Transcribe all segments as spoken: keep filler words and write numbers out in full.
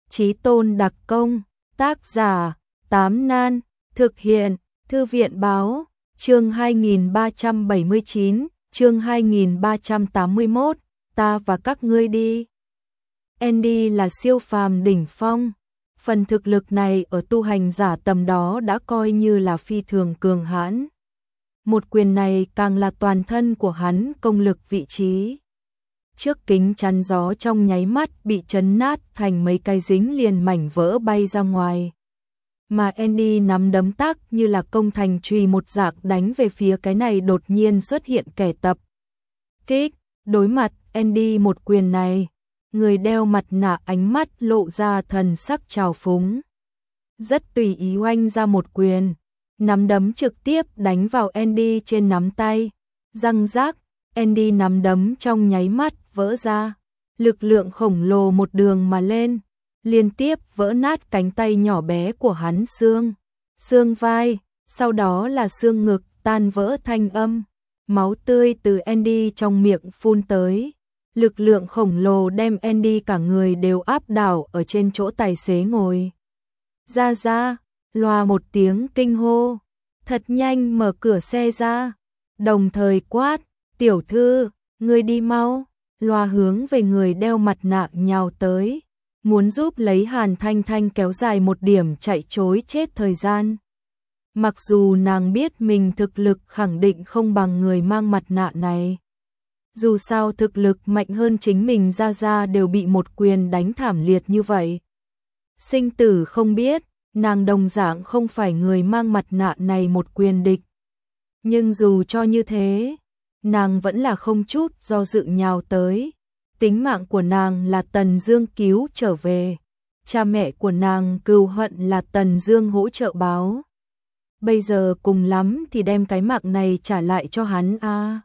Chí tôn đặc công, tác giả, Tám Nan, thực hiện, Thư viện báo, chương hai nghìn ba trăm bảy mươi chín, chương hai nghìn ba trăm tám mươi mốt, ta và các ngươi đi. Andy là siêu phàm đỉnh phong, phần thực lực này ở tu hành giả tầm đó đã coi như là phi thường cường hãn. Một quyền này càng là toàn thân của hắn công lực vị trí. Trước kính chắn gió trong nháy mắt bị chấn nát thành mấy cái dính liền mảnh vỡ bay ra ngoài. Mà Andy nắm đấm tác như là công thành chùy một dạng đánh về phía cái này đột nhiên xuất hiện kẻ tập kích. Đối mặt Andy một quyền này, người đeo mặt nạ ánh mắt lộ ra thần sắc trào phúng. Rất tùy ý oanh ra một quyền, nắm đấm trực tiếp đánh vào Andy trên nắm tay. Răng rác, Andy nắm đấm trong nháy mắt vỡ ra, lực lượng khổng lồ một đường mà lên, liên tiếp vỡ nát cánh tay nhỏ bé của hắn xương, xương vai, sau đó là xương ngực tan vỡ thanh âm, máu tươi từ Andy trong miệng phun tới. Lực lượng khổng lồ đem Andy cả người đều áp đảo ở trên chỗ tài xế ngồi. Ra ra, loa một tiếng kinh hô, thật nhanh mở cửa xe ra, đồng thời quát, tiểu thư, ngươi đi mau. Loa hướng về người đeo mặt nạ nhào tới, muốn giúp lấy Hàn Thanh Thanh kéo dài một điểm chạy trối chết thời gian. Mặc dù nàng biết mình thực lực khẳng định không bằng người mang mặt nạ này. Dù sao thực lực mạnh hơn chính mình ra ra đều bị một quyền đánh thảm liệt như vậy. Sinh tử không biết, nàng đồng dạng không phải người mang mặt nạ này một quyền địch. Nhưng dù cho như thế, nàng vẫn là không chút do dự nhào tới. Tính mạng của nàng là Tần Dương cứu trở về. Cha mẹ của nàng cừu hận là Tần Dương hỗ trợ báo. Bây giờ cùng lắm thì đem cái mạng này trả lại cho hắn a. À.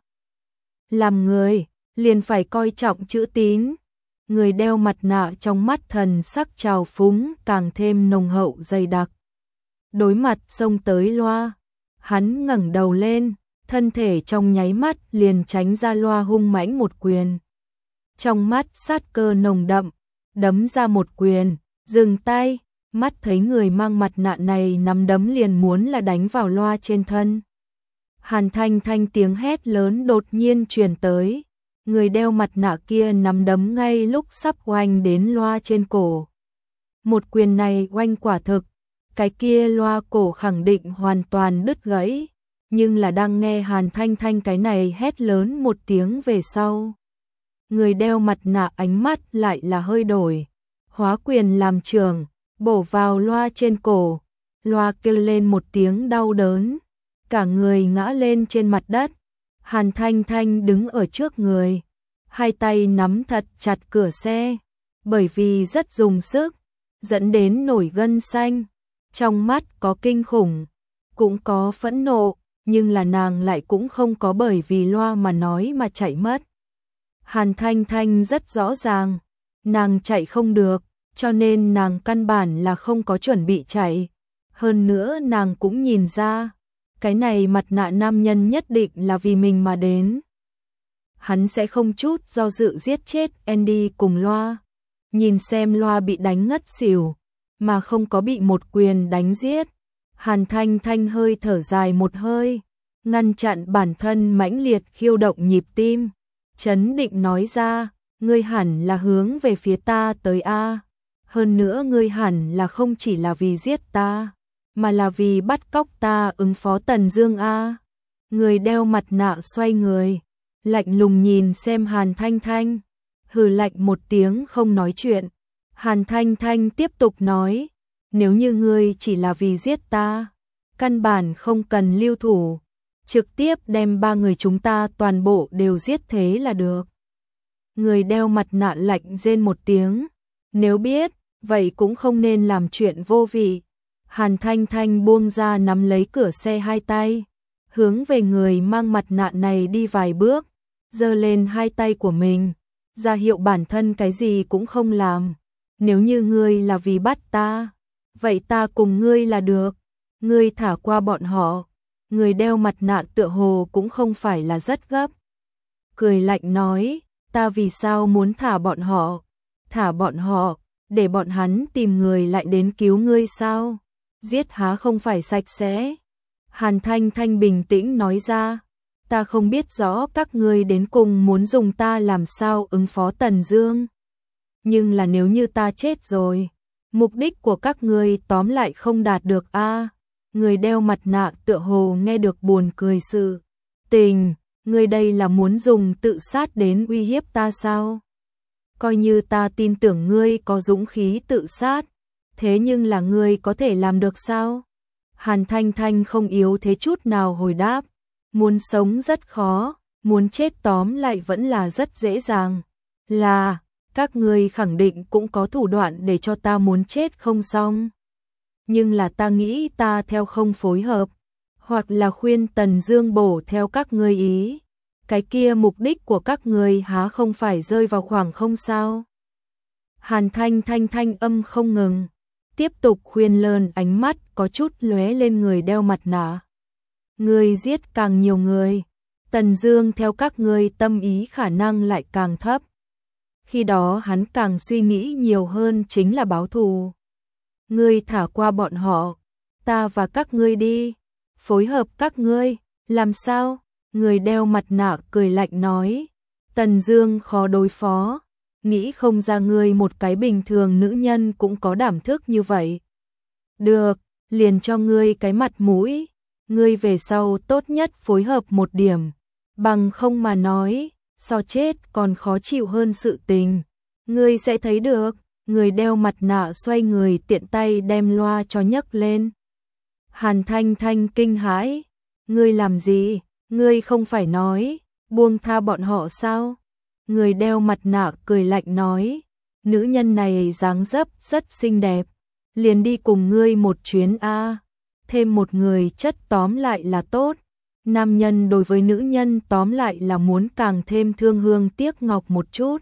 Làm người, liền phải coi trọng chữ tín. Người đeo mặt nạ trong mắt thần sắc trào phúng càng thêm nồng hậu dày đặc. Đối mặt xông tới Loa, hắn ngẩng đầu lên, thân thể trong nháy mắt liền tránh ra Loa hung mãnh một quyền. Trong mắt sát cơ nồng đậm, đấm ra một quyền, dừng tay, mắt thấy người mang mặt nạ này nắm đấm liền muốn là đánh vào Loa trên thân. Hàn Thanh Thanh tiếng hét lớn đột nhiên truyền tới, người đeo mặt nạ kia nắm đấm ngay lúc sắp oanh đến Loa trên cổ. Một quyền này oanh quả thực, cái kia Loa cổ khẳng định hoàn toàn đứt gãy, nhưng là đang nghe Hàn Thanh Thanh cái này hét lớn một tiếng về sau. Người đeo mặt nạ ánh mắt lại là hơi đổi, hóa quyền làm trường, bổ vào Loa trên cổ. Loa kêu lên một tiếng đau đớn, cả người ngã lên trên mặt đất. Hàn Thanh Thanh đứng ở trước người, hai tay nắm thật chặt cửa xe, bởi vì rất dùng sức, dẫn đến nổi gân xanh. Trong mắt có kinh khủng, cũng có phẫn nộ, nhưng là nàng lại cũng không có bởi vì Loa mà nói mà chạy mất. Hàn Thanh Thanh rất rõ ràng, nàng chạy không được, cho nên nàng căn bản là không có chuẩn bị chạy. Hơn nữa nàng cũng nhìn ra, cái này mặt nạ nam nhân nhất định là vì mình mà đến. Hắn sẽ không chút do dự giết chết Andy cùng Loa. Nhìn xem Loa bị đánh ngất xỉu, mà không có bị một quyền đánh giết. Hàn Thanh Thanh hơi thở dài một hơi, ngăn chặn bản thân mãnh liệt khiêu động nhịp tim. Chấn định nói ra, ngươi hẳn là hướng về phía ta tới a. Hơn nữa ngươi hẳn là không chỉ là vì giết ta, mà là vì bắt cóc ta ứng phó Tần Dương a. Người đeo mặt nạ xoay người, lạnh lùng nhìn xem Hàn Thanh Thanh, hừ lạnh một tiếng không nói chuyện. Hàn Thanh Thanh tiếp tục nói, nếu như ngươi chỉ là vì giết ta, căn bản không cần lưu thủ, trực tiếp đem ba người chúng ta toàn bộ đều giết thế là được. Người đeo mặt nạ lạnh rên một tiếng, nếu biết, vậy cũng không nên làm chuyện vô vị. Hàn Thanh Thanh buông ra nắm lấy cửa xe hai tay, hướng về người mang mặt nạ này đi vài bước, giơ lên hai tay của mình, ra hiệu bản thân cái gì cũng không làm. Nếu như ngươi là vì bắt ta, vậy ta cùng ngươi là được, ngươi thả qua bọn họ. Người đeo mặt nạ tựa hồ cũng không phải là rất gấp. Cười lạnh nói, ta vì sao muốn thả bọn họ? Thả bọn họ, để bọn hắn tìm người lại đến cứu ngươi sao? Giết há không phải sạch sẽ? Hàn Thanh Thanh bình tĩnh nói ra, ta không biết rõ các ngươi đến cùng muốn dùng ta làm sao ứng phó Tần Dương. Nhưng là nếu như ta chết rồi, mục đích của các ngươi tóm lại không đạt được a. Người đeo mặt nạ tựa hồ nghe được buồn cười sự tình, ngươi đây là muốn dùng tự sát đến uy hiếp ta sao? Coi như ta tin tưởng ngươi có dũng khí tự sát, thế nhưng là ngươi có thể làm được sao? Hàn Thanh Thanh không yếu thế chút nào hồi đáp, muốn sống rất khó, muốn chết tóm lại vẫn là rất dễ dàng. Là, các ngươi khẳng định cũng có thủ đoạn để cho ta muốn chết không xong. Nhưng là ta nghĩ ta theo không phối hợp, hoặc là khuyên Tần Dương bổ theo các ngươi ý. Cái kia mục đích của các ngươi há không phải rơi vào khoảng không sao? Hàn Thanh Thanh thanh âm không ngừng, tiếp tục khuyên lơn, ánh mắt có chút lóe lên người đeo mặt nạ. Ngươi giết càng nhiều người, Tần Dương theo các ngươi tâm ý khả năng lại càng thấp. Khi đó hắn càng suy nghĩ nhiều hơn chính là báo thù. Ngươi thả qua bọn họ, ta và các ngươi đi, phối hợp các ngươi, làm sao? Người đeo mặt nạ cười lạnh nói, Tần Dương khó đối phó, nghĩ không ra ngươi một cái bình thường nữ nhân cũng có đảm thức như vậy. Được, liền cho ngươi cái mặt mũi, ngươi về sau tốt nhất phối hợp một điểm, bằng không mà nói, so chết còn khó chịu hơn sự tình. Ngươi sẽ thấy được. Người đeo mặt nạ xoay người tiện tay đem loa cho nhấc lên. Hàn Thanh Thanh kinh hãi, ngươi làm gì? Ngươi không phải nói buông tha bọn họ sao? Người đeo mặt nạ cười lạnh nói, nữ nhân này dáng dấp rất xinh đẹp, liền đi cùng ngươi một chuyến a, thêm một người chất tóm lại là tốt. Nam nhân đối với nữ nhân tóm lại là muốn càng thêm thương hương tiếc ngọc một chút.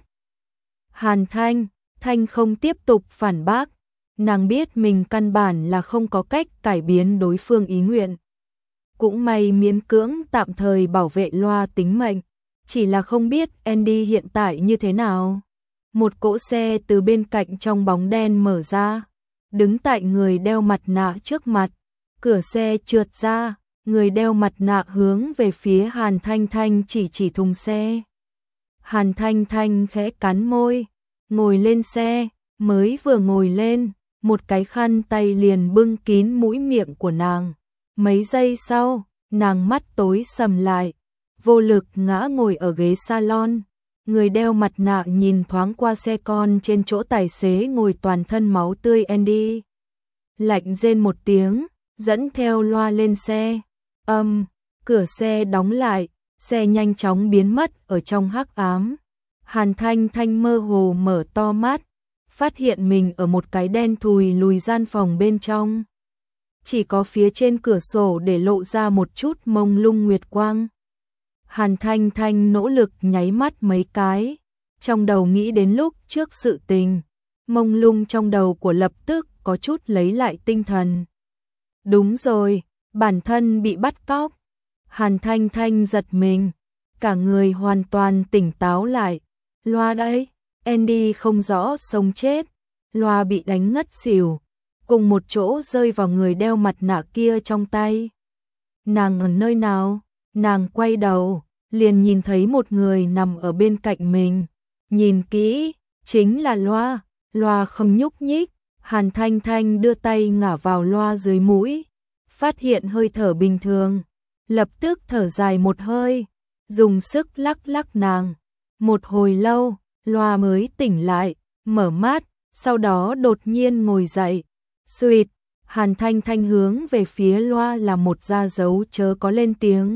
Hàn Thanh Thanh không tiếp tục phản bác, nàng biết mình căn bản là không có cách cải biến đối phương ý nguyện. Cũng may miễn cưỡng tạm thời bảo vệ loa tính mệnh, chỉ là không biết Andy hiện tại như thế nào. Một cỗ xe từ bên cạnh trong bóng đen mở ra, đứng tại người đeo mặt nạ trước mặt, cửa xe trượt ra, người đeo mặt nạ hướng về phía Hàn Thanh Thanh chỉ chỉ thùng xe. Hàn Thanh Thanh khẽ cắn môi, ngồi lên xe, mới vừa ngồi lên, một cái khăn tay liền bưng kín mũi miệng của nàng. Mấy giây sau, nàng mắt tối sầm lại, vô lực ngã ngồi ở ghế salon. Người đeo mặt nạ nhìn thoáng qua xe con trên chỗ tài xế ngồi toàn thân máu tươi Andy. Lạnh rên một tiếng, dẫn theo loa lên xe. Âm, um, cửa xe đóng lại, xe nhanh chóng biến mất ở trong hắc ám. Hàn Thanh Thanh mơ hồ mở to mắt, phát hiện mình ở một cái đen thùi lùi gian phòng bên trong. Chỉ có phía trên cửa sổ để lộ ra một chút mông lung nguyệt quang. Hàn Thanh Thanh nỗ lực nháy mắt mấy cái, trong đầu nghĩ đến lúc trước sự tình, mông lung trong đầu của lập tức có chút lấy lại tinh thần. Đúng rồi, bản thân bị bắt cóc. Hàn Thanh Thanh giật mình, cả người hoàn toàn tỉnh táo lại. Loa đây, Andy không rõ sống chết, loa bị đánh ngất xỉu, cùng một chỗ rơi vào người đeo mặt nạ kia trong tay. Nàng ở nơi nào? Nàng quay đầu, liền nhìn thấy một người nằm ở bên cạnh mình. Nhìn kỹ, chính là loa, loa không nhúc nhích. Hàn Thanh Thanh đưa tay ngả vào loa dưới mũi, phát hiện hơi thở bình thường, lập tức thở dài một hơi, dùng sức lắc lắc nàng. Một hồi lâu, loa mới tỉnh lại, mở mắt, sau đó đột nhiên ngồi dậy. Xuyệt, Hàn Thanh Thanh hướng về phía loa là một ra dấu chớ có lên tiếng.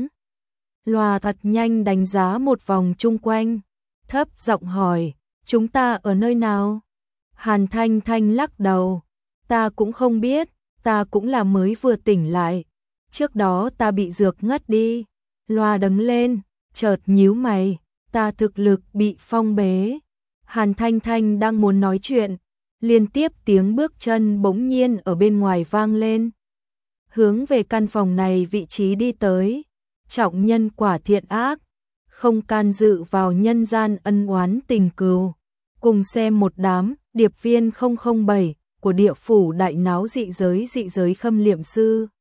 Loa thật nhanh đánh giá một vòng chung quanh, thấp giọng hỏi, chúng ta ở nơi nào? Hàn Thanh Thanh lắc đầu, ta cũng không biết, ta cũng là mới vừa tỉnh lại, trước đó ta bị dược ngất đi. Loa đứng lên, chợt nhíu mày, ta thực lực bị phong bế. Hàn Thanh Thanh đang muốn nói chuyện, liên tiếp tiếng bước chân bỗng nhiên ở bên ngoài vang lên. Hướng về căn phòng này vị trí đi tới, trọng nhân quả thiện ác, không can dự vào nhân gian ân oán tình cừu. Cùng xem một đám điệp viên không không bảy của địa phủ đại náo dị giới dị giới khâm liệm sư.